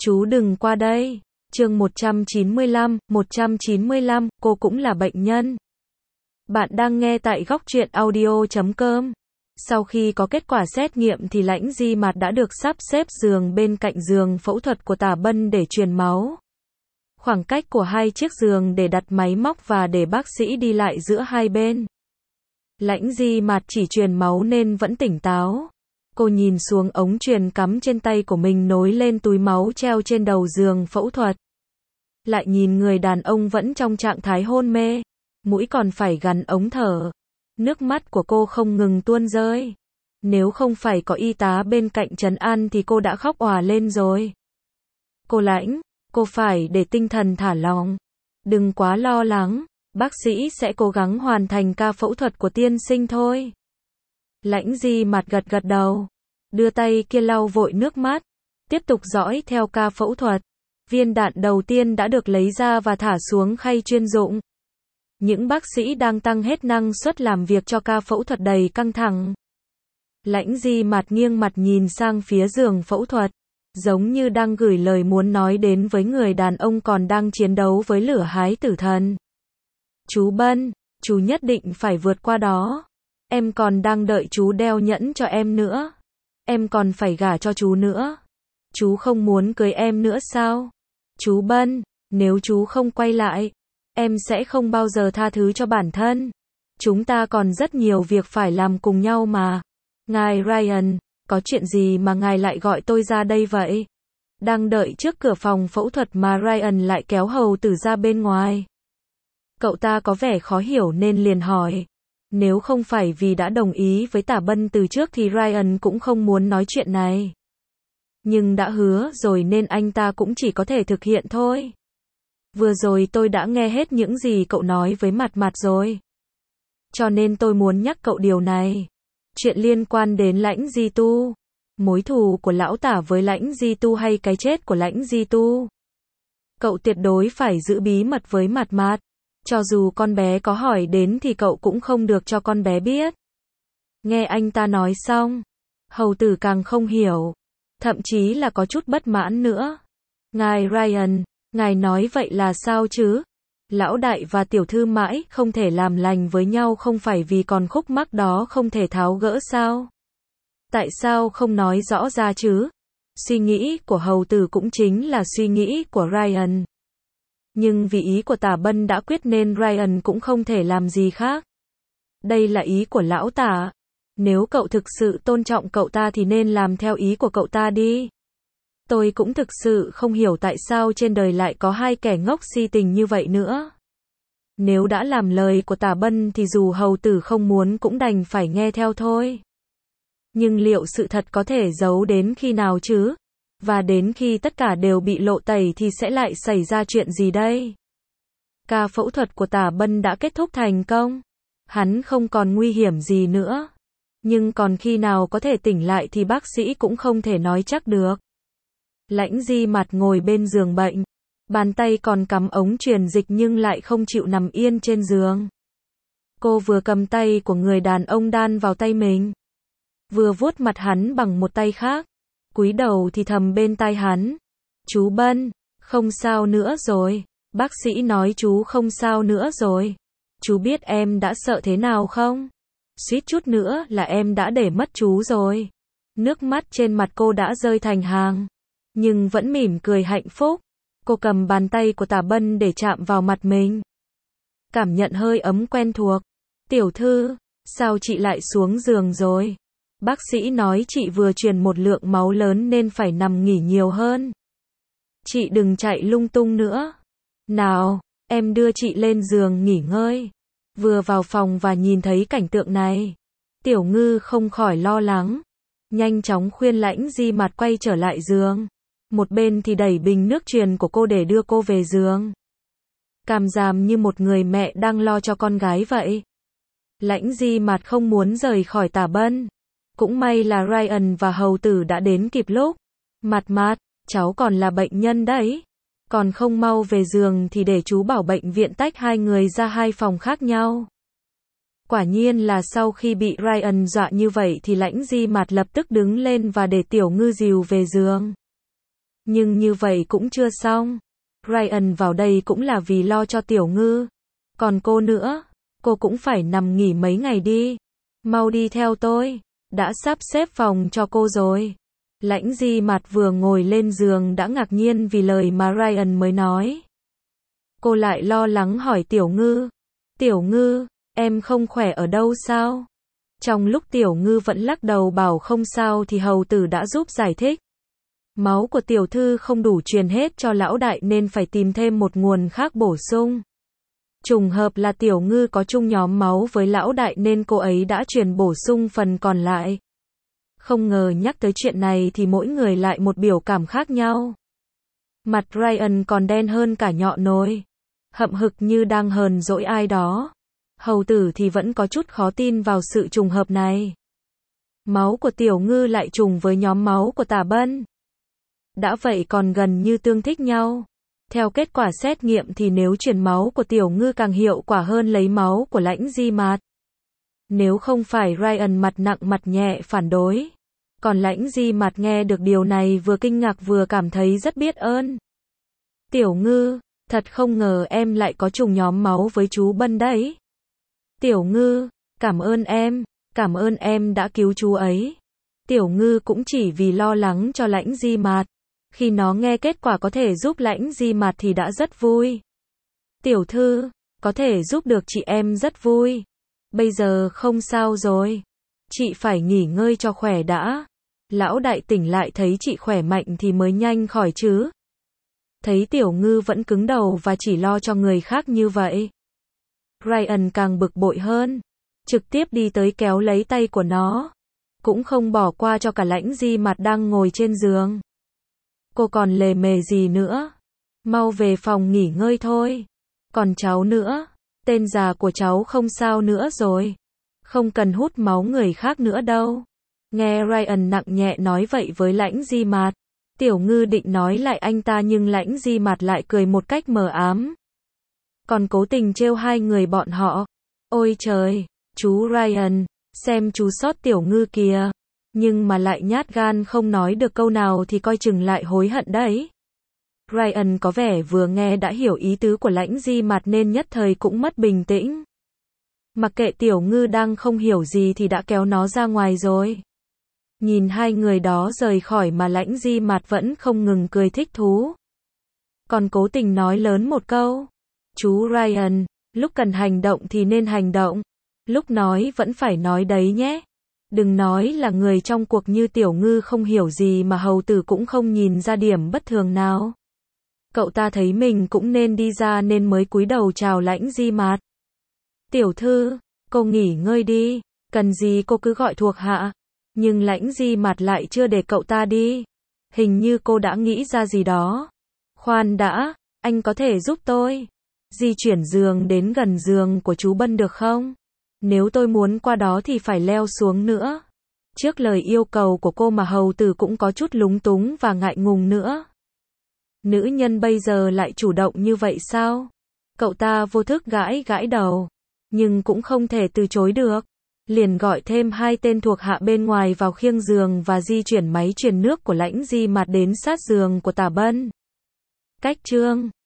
Chú đừng qua đây. Chương 195, cô cũng là bệnh nhân. Bạn đang nghe tại góc truyện audio.com. Sau khi có kết quả xét nghiệm thì Lãnh Di Mạt đã được sắp xếp giường bên cạnh giường phẫu thuật của Tả Bân để truyền máu. Khoảng cách của hai chiếc giường để đặt máy móc và để bác sĩ đi lại giữa hai bên. Lãnh Di Mạt chỉ truyền máu nên vẫn tỉnh táo. Cô nhìn xuống ống truyền cắm trên tay của mình nối lên túi máu treo trên đầu giường phẫu thuật. Lại nhìn người đàn ông vẫn trong trạng thái hôn mê, mũi còn phải gắn ống thở. Nước mắt của cô không ngừng tuôn rơi. Nếu không phải có y tá bên cạnh trấn an thì cô đã khóc òa lên rồi. Cô Lãnh, cô phải để tinh thần thả lỏng. Đừng quá lo lắng, bác sĩ sẽ cố gắng hoàn thành ca phẫu thuật của tiên sinh thôi. Lãnh Di Mạt gật gật đầu, đưa tay kia lau vội nước mắt, tiếp tục dõi theo ca phẫu thuật. Viên đạn đầu tiên đã được lấy ra và thả xuống khay chuyên dụng. Những bác sĩ đang tăng hết năng suất làm việc cho ca phẫu thuật đầy căng thẳng. Lãnh Di Mạt nghiêng mặt nhìn sang phía giường phẫu thuật, giống như đang gửi lời muốn nói đến với người đàn ông còn đang chiến đấu với lửa hái tử thần. Chú Bân, chú nhất định phải vượt qua đó. Em còn đang đợi chú đeo nhẫn cho em nữa. Em còn phải gả cho chú nữa. Chú không muốn cưới em nữa sao? Chú Bân, nếu chú không quay lại, em sẽ không bao giờ tha thứ cho bản thân. Chúng ta còn rất nhiều việc phải làm cùng nhau mà. Ngài Ryan, có chuyện gì mà ngài lại gọi tôi ra đây vậy? Đang đợi trước cửa phòng phẫu thuật mà Ryan lại kéo hầu tử ra bên ngoài. Cậu ta có vẻ khó hiểu nên liền hỏi. Nếu không phải vì đã đồng ý với Tả Bân từ trước thì Ryan cũng không muốn nói chuyện này. Nhưng đã hứa rồi nên anh ta cũng chỉ có thể thực hiện thôi. Vừa rồi tôi đã nghe hết những gì cậu nói với Mạt Mạt rồi. Cho nên tôi muốn nhắc cậu điều này. Chuyện liên quan đến Lãnh Di Tu. Mối thù của lão Tả với Lãnh Di Tu hay cái chết của Lãnh Di Tu. Cậu tuyệt đối phải giữ bí mật với Mạt Mạt. Cho dù con bé có hỏi đến thì cậu cũng không được cho con bé biết. Nghe anh ta nói xong, hầu tử càng không hiểu. Thậm chí là có chút bất mãn nữa. Ngài Ryan, ngài nói vậy là sao chứ? Lão đại và tiểu thư mãi không thể làm lành với nhau không phải vì còn khúc mắc đó không thể tháo gỡ sao? Tại sao không nói rõ ra chứ? Suy nghĩ của hầu tử cũng chính là suy nghĩ của Ryan. Nhưng vì ý của Tả Bân đã quyết nên Ryan cũng không thể làm gì khác. Đây là ý của lão Tả. Nếu cậu thực sự tôn trọng cậu ta thì nên làm theo ý của cậu ta đi. Tôi cũng thực sự không hiểu tại sao trên đời lại có hai kẻ ngốc si tình như vậy nữa. Nếu đã làm lời của Tả Bân thì dù hầu tử không muốn cũng đành phải nghe theo thôi. Nhưng liệu sự thật có thể giấu đến khi nào chứ? Và đến khi tất cả đều bị lộ tẩy thì sẽ lại xảy ra chuyện gì đây? Ca phẫu thuật của Tả Bân đã kết thúc thành công. Hắn không còn nguy hiểm gì nữa. Nhưng còn khi nào có thể tỉnh lại thì bác sĩ cũng không thể nói chắc được. Lãnh Di Mạt ngồi bên giường bệnh. Bàn tay còn cắm ống truyền dịch nhưng lại không chịu nằm yên trên giường. Cô vừa cầm tay của người đàn ông đan vào tay mình, vừa vuốt mặt hắn bằng một tay khác. Cúi đầu thì thầm bên tai hắn. Chú Bân, không sao nữa rồi. Bác sĩ nói chú không sao nữa rồi. Chú biết em đã sợ thế nào không? Suýt chút nữa là em đã để mất chú rồi. Nước mắt trên mặt cô đã rơi thành hàng. Nhưng vẫn mỉm cười hạnh phúc. Cô cầm bàn tay của Tả Bân để chạm vào mặt mình. Cảm nhận hơi ấm quen thuộc. Tiểu thư, sao chị lại xuống giường rồi? Bác sĩ nói chị vừa truyền một lượng máu lớn nên phải nằm nghỉ nhiều hơn. Chị đừng chạy lung tung nữa. Nào, em đưa chị lên giường nghỉ ngơi. Vừa vào phòng và nhìn thấy cảnh tượng này, Tiểu Ngư không khỏi lo lắng. Nhanh chóng khuyên Lãnh Di Mạt quay trở lại giường. Một bên thì đẩy bình nước truyền của cô để đưa cô về giường. Cảm giảm như một người mẹ đang lo cho con gái vậy. Lãnh Di Mạt không muốn rời khỏi Tả Bân. Cũng may là Ryan và hầu tử đã đến kịp lúc. Mạt Mạt, cháu còn là bệnh nhân đấy. Còn không mau về giường thì để chú bảo bệnh viện tách hai người ra hai phòng khác nhau. Quả nhiên là sau khi bị Ryan dọa như vậy thì Lãnh Di Mạt lập tức đứng lên và để Tiểu Ngư dìu về giường. Nhưng như vậy cũng chưa xong. Ryan vào đây cũng là vì lo cho Tiểu Ngư. Còn cô nữa, cô cũng phải nằm nghỉ mấy ngày đi. Mau đi theo tôi, đã sắp xếp phòng cho cô rồi. Lãnh Di Mạt vừa ngồi lên giường đã ngạc nhiên vì lời mà Ryan mới nói. Cô lại lo lắng hỏi Tiểu Ngư. Tiểu Ngư, em không khỏe ở đâu sao? Trong lúc Tiểu Ngư vẫn lắc đầu bảo không sao thì hầu tử đã giúp giải thích. Máu của tiểu thư không đủ truyền hết cho lão đại nên phải tìm thêm một nguồn khác bổ sung. Trùng hợp là Tiểu Ngư có chung nhóm máu với lão đại nên cô ấy đã truyền bổ sung phần còn lại. Không ngờ nhắc tới chuyện này thì mỗi người lại một biểu cảm khác nhau. Mặt Ryan còn đen hơn cả nhọ nồi, hậm hực như đang hờn dỗi ai đó. Hầu tử thì vẫn có chút khó tin vào sự trùng hợp này. Máu của Tiểu Ngư lại trùng với nhóm máu của Tả Bân. Đã vậy còn gần như tương thích nhau. Theo kết quả xét nghiệm thì nếu truyền máu của Tiểu Ngư càng hiệu quả hơn lấy máu của Lãnh Di Mạt. Nếu không phải Ryan mặt nặng mặt nhẹ phản đối. Còn Lãnh Di Mạt nghe được điều này vừa kinh ngạc vừa cảm thấy rất biết ơn. Tiểu Ngư, thật không ngờ em lại có trùng nhóm máu với chú Bân đấy. Tiểu Ngư, cảm ơn em đã cứu chú ấy. Tiểu Ngư cũng chỉ vì lo lắng cho Lãnh Di Mạt. Khi nó nghe kết quả có thể giúp Lãnh Di Mạt thì đã rất vui. Tiểu thư, có thể giúp được chị em rất vui. Bây giờ không sao rồi. Chị phải nghỉ ngơi cho khỏe đã. Lão đại tỉnh lại thấy chị khỏe mạnh thì mới nhanh khỏi chứ. Thấy Tiểu Ngư vẫn cứng đầu và chỉ lo cho người khác như vậy. Ryan càng bực bội hơn. Trực tiếp đi tới kéo lấy tay của nó. Cũng không bỏ qua cho cả Lãnh Di Mạt đang ngồi trên giường. Cô còn lề mề gì nữa? Mau về phòng nghỉ ngơi thôi. Còn cháu nữa. Tên già của cháu không sao nữa rồi. Không cần hút máu người khác nữa đâu. Nghe Ryan nặng nhẹ nói vậy với Lãnh Di Mạt. Tiểu Ngư định nói lại anh ta nhưng Lãnh Di Mạt lại cười một cách mờ ám. Còn cố tình trêu hai người bọn họ. Ôi trời, chú Ryan, xem chú sót Tiểu Ngư kìa. Nhưng mà lại nhát gan không nói được câu nào thì coi chừng lại hối hận đấy. Ryan có vẻ vừa nghe đã hiểu ý tứ của Lãnh Di Mạt nên nhất thời cũng mất bình tĩnh. Mặc kệ Tiểu Ngư đang không hiểu gì thì đã kéo nó ra ngoài rồi. Nhìn hai người đó rời khỏi mà Lãnh Di Mạt vẫn không ngừng cười thích thú. Còn cố tình nói lớn một câu. Chú Ryan, lúc cần hành động thì nên hành động. Lúc nói vẫn phải nói đấy nhé. Đừng nói là người trong cuộc như Tiểu Ngư không hiểu gì mà hầu tử cũng không nhìn ra điểm bất thường nào. Cậu ta thấy mình cũng nên đi ra nên mới cúi đầu chào Lãnh Di Mạt. Tiểu thư, cô nghỉ ngơi đi, cần gì cô cứ gọi thuộc hạ. Nhưng Lãnh Di Mạt lại chưa để cậu ta đi. Hình như cô đã nghĩ ra gì đó. Khoan đã, anh có thể giúp tôi di chuyển giường đến gần giường của chú Bân được không? Nếu tôi muốn qua đó thì phải leo xuống nữa. Trước lời yêu cầu của cô mà hầu tử cũng có chút lúng túng và ngại ngùng nữa. Nữ nhân bây giờ lại chủ động như vậy sao? Cậu ta vô thức gãi đầu. Nhưng cũng không thể từ chối được. Liền gọi thêm hai tên thuộc hạ bên ngoài vào khiêng giường và di chuyển máy truyền nước của Lãnh Di Mạt đến sát giường của Tả Bân. Cách chương